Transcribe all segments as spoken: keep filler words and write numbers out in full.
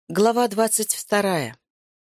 Глава двадцать вторая.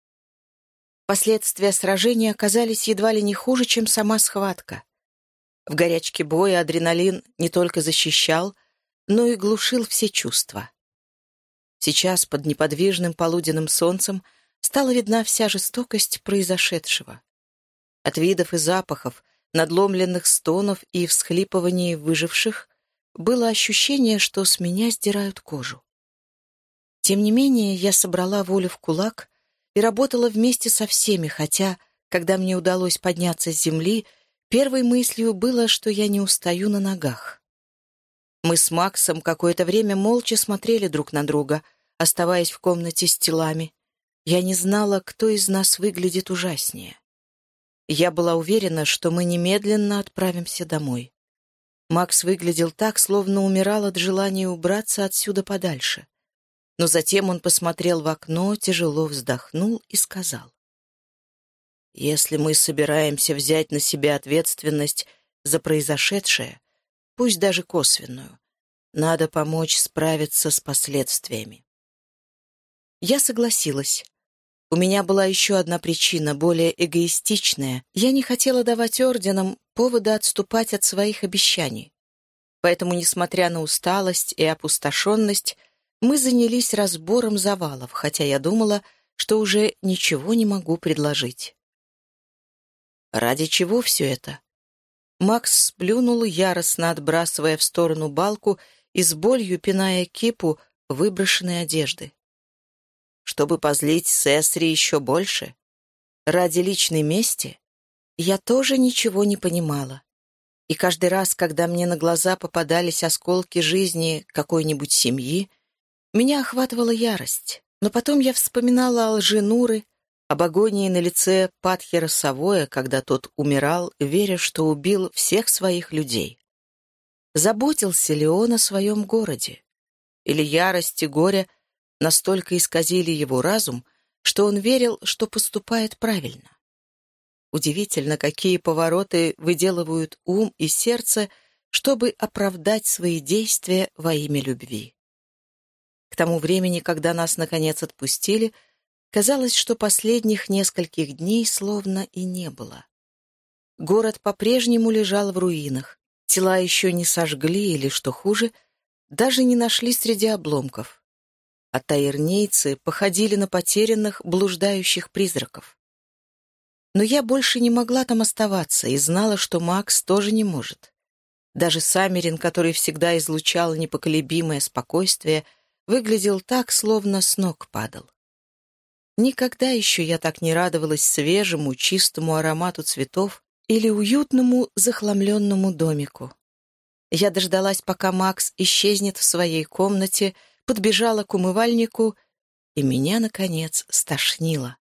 Последствия сражения оказались едва ли не хуже, чем сама схватка. В горячке боя адреналин не только защищал, но и глушил все чувства. Сейчас под неподвижным полуденным солнцем стала видна вся жестокость произошедшего. От видов и запахов, надломленных стонов и всхлипываний выживших было ощущение, что с меня сдирают кожу. Тем не менее, я собрала волю в кулак и работала вместе со всеми, хотя, когда мне удалось подняться с земли, первой мыслью было, что я не устаю на ногах. Мы с Максом какое-то время молча смотрели друг на друга, оставаясь в комнате с телами. Я не знала, кто из нас выглядит ужаснее. Я была уверена, что мы немедленно отправимся домой. Макс выглядел так, словно умирал от желания убраться отсюда подальше. Но затем он посмотрел в окно, тяжело вздохнул и сказал: «Если мы собираемся взять на себя ответственность за произошедшее, пусть даже косвенную, надо помочь справиться с последствиями». Я согласилась. У меня была еще одна причина, более эгоистичная. Я не хотела давать орденам повода отступать от своих обещаний. Поэтому, несмотря на усталость и опустошенность, мы занялись разбором завалов, хотя я думала, что уже ничего не могу предложить. Ради чего все это? Макс сплюнул, яростно отбрасывая в сторону балку и с болью пиная кипу выброшенной одежды. Чтобы позлить Сесри еще больше? Ради личной мести? Я тоже ничего не понимала. И каждый раз, когда мне на глаза попадались осколки жизни какой-нибудь семьи, меня охватывала ярость, но потом я вспоминала о лжи Нуры, об агонии на лице Падхера Савоя, когда тот умирал, веря, что убил всех своих людей. Заботился ли он о своем городе? Или ярость и горе настолько исказили его разум, что он верил, что поступает правильно? Удивительно, какие повороты выделывают ум и сердце, чтобы оправдать свои действия во имя любви. К тому времени, когда нас, наконец, отпустили, казалось, что последних нескольких дней словно и не было. Город по-прежнему лежал в руинах, тела еще не сожгли или, что хуже, даже не нашли среди обломков. А таирнейцы походили на потерянных, блуждающих призраков. Но я больше не могла там оставаться и знала, что Макс тоже не может. Даже Саммерин, который всегда излучал непоколебимое спокойствие, выглядел так, словно с ног падал. Никогда еще я так не радовалась свежему, чистому аромату цветов или уютному, захламленному домику. Я дождалась, пока Макс исчезнет в своей комнате, подбежала к умывальнику, и меня, наконец, стошнило.